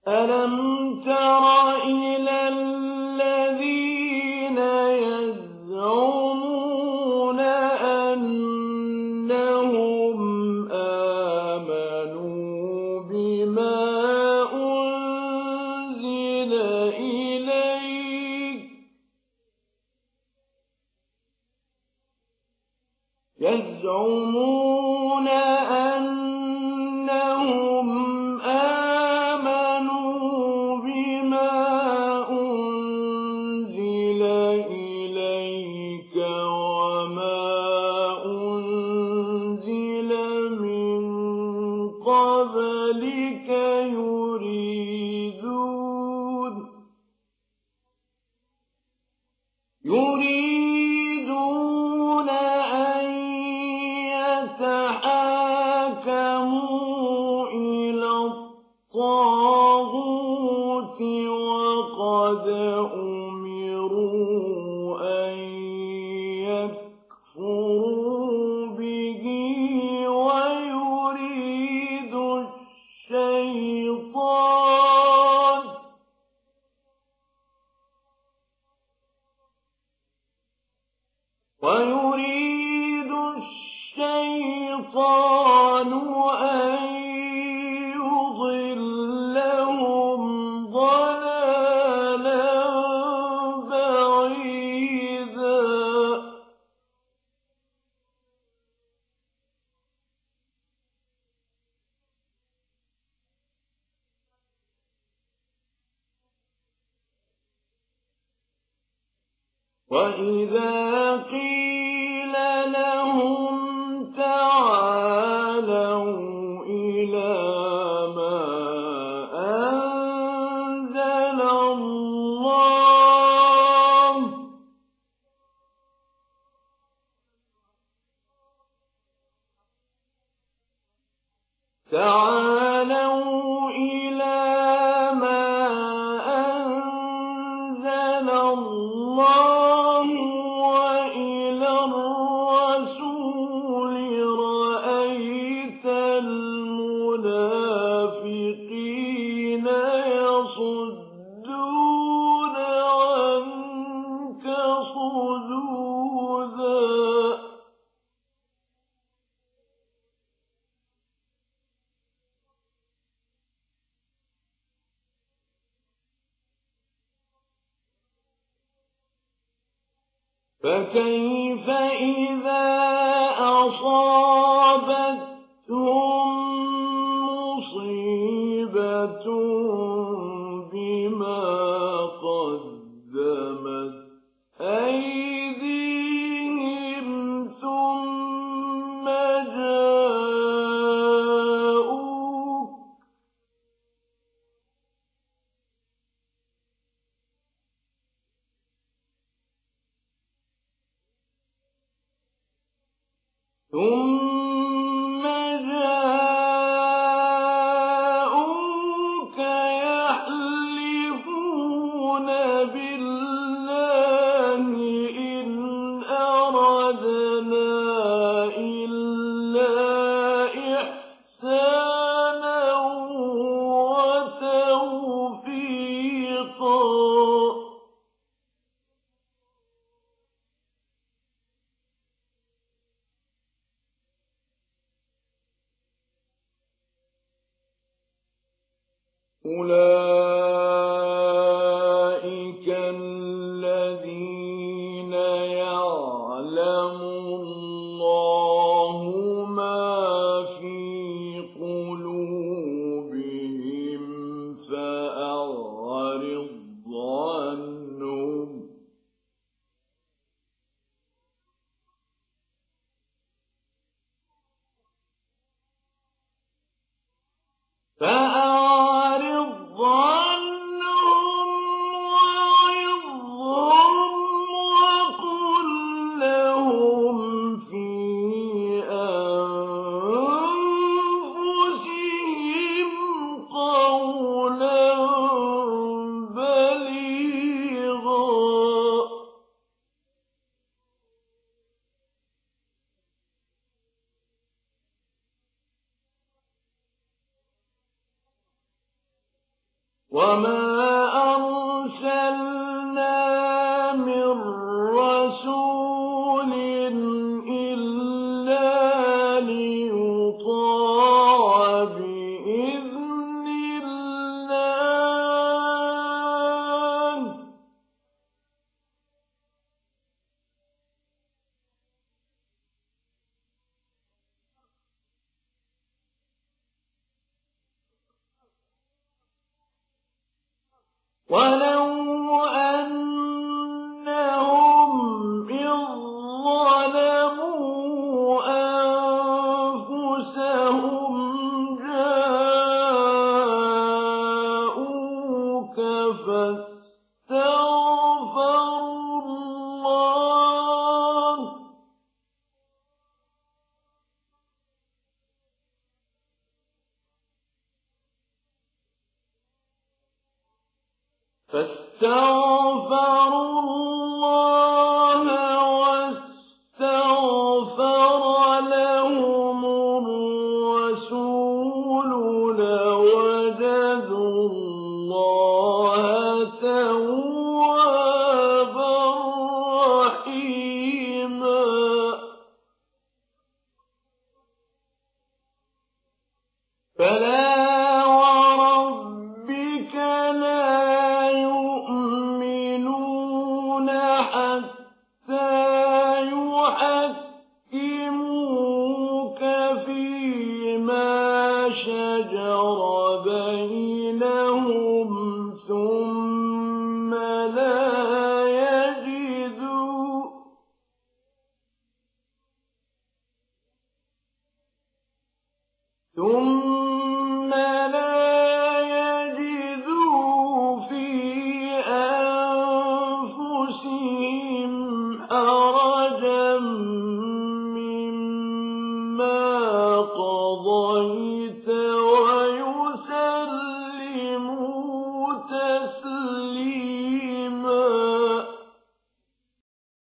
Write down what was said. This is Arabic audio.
ألم تر إلى الذين يزعمون أنهم آمنوا بما أنزل إليك يزعمون أنهم آمنوا بما أنزل إليك وما أنزل من قبلك يريدون أن يتحاكموا إلى الطاغوت وقد أمروا أن يكفروا به ويريد الشيطان أن يضلهم ضلالا بعيدا وإذا قيل لهم تعالوا إلى ما أنزل الله وإلى الرسول رأيت المنافقين يصدون عنك صدودا فكيف إذا أصابتهم مصيبة بما قدمت أيديهم ثم جاءوك يحلفون بالله إن أردنا إلا إحسانا وتوفيقا أولئك الذين يعلم الله ما في قلوبهم فأعرض عنهم وعظهم وقل لهم في أنفسهم قولا بليغا وما أرسلنا من رسول إلا ليطاع بإذن الله ولو أنهم إذ ظلموا أنفسهم جاءوك فاستغفروا الله واستغفر لهم الرسول لوجدوا الله توابا رحيما فلا وربك لا يؤمنون حتى يحكموك فيما شجر بينهم ثم لا يجدوا في أنفسهم حرجا مما قضيت